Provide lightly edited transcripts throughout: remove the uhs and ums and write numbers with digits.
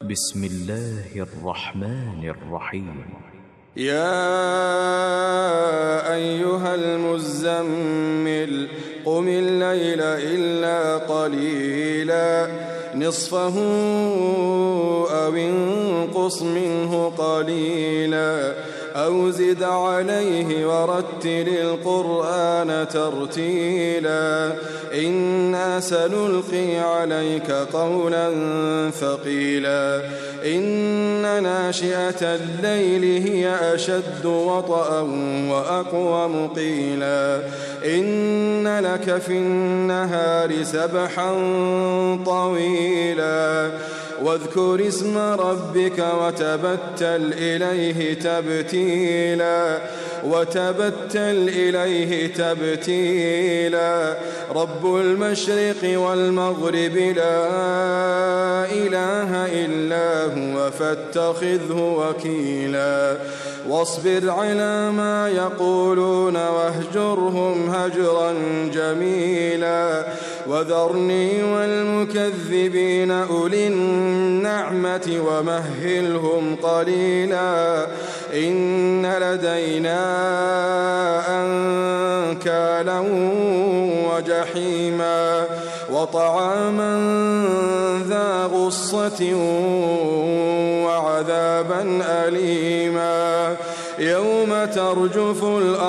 بسم الله الرحمن الرحيم. يا أيها المزمل قم الليل إلا قليلا نصفه أو انقص منه قليلا أو زد عليه ورتل القرآن ترتيلا إنا سنلقي عليك قولا ثقيلا إن ناشئة الليل هي أشد وطئا وأقوم قيلا إن لك في النهار سبحا طويلا واذكر اسم ربك وتبتل إليه تبتيلا رب المشرق والمغرب لا إله إلا هو فاتخذه وكيلا واصبر على ما يقولون واهجرهم هجرا جميلا وذرني والمكذبين أولي النعمة ومهلهم قليلا إن لدينا أنكالا وجحيما وطعاما ذا غصة وعذابا أليما يوم ترجف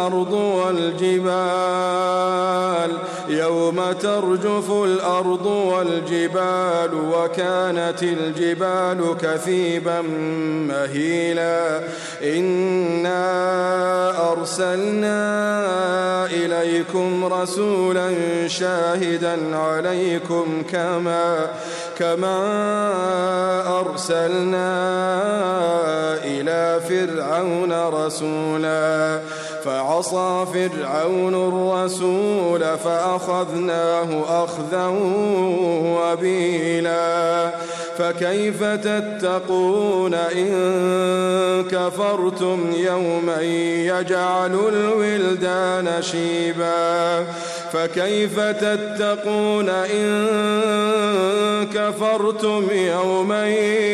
الأرض والجبال وكانت الجبال كثيبا مهيلا إنا أرسلنا إليكم رسولا شاهدا عليكم كما أرسلنا إلى فرعون رسولا فعصى فرعون الرسول فأخذناه أخذا وبيلا فكيف تتقون إن كفرتم يوما يجعل الولدان شيبا فكيف تتقون إن كفرتم يوما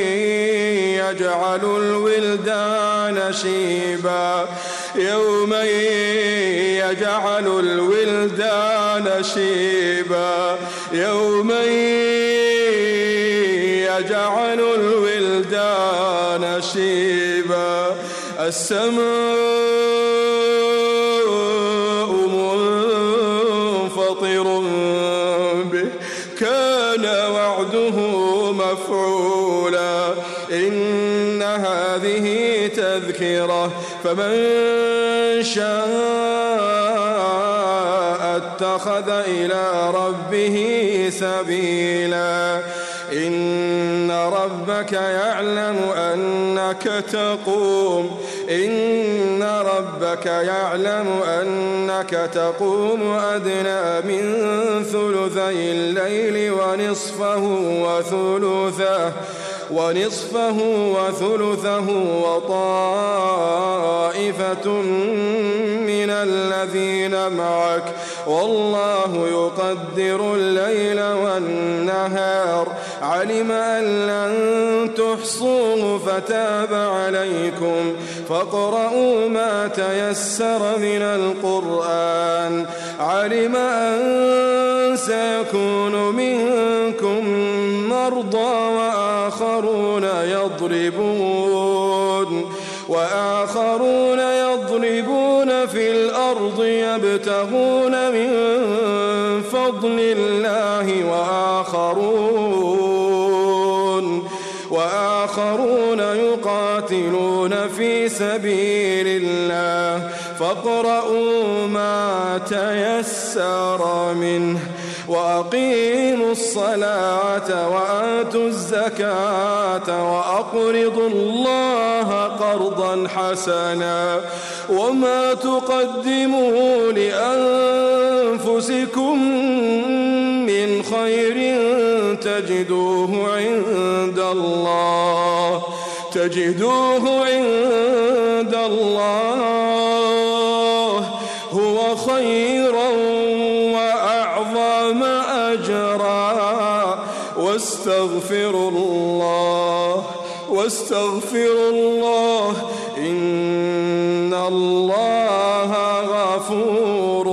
يجعل الولدان شيبا يوما يجعل الولدان شيبا يوما يجعل الولدان شيبا السماء منفطر به كان وعده مفعولا إن هذه تذكرة فمن شاء اتخذ إلى ربه سبيلا إن ربك يعلم أنك تقوم أدنى من ثلثي الليل ونصفه وثلثه وطائفة من الذين معك والله يقدر الليل والنهار علم أن لن تحصوه فتاب عليكم فاقرؤوا ما تيسر من القرآن علم أن سيكون منكم مرضى وآخرون يضربون في الأرض يبتغون من فضل الله وآخرون يقاتلون في سبيل الله فاقرؤوا ما تيسر منه وأقيموا الصلاة وآتوا الزكاة وأقرضوا الله قرضا حسنا وما تقدموا لأنفسكم من خير تجدوه عند الله هو خيرا وأعظم أجرا واستغفروا الله واستغفروا الله إن الله غفور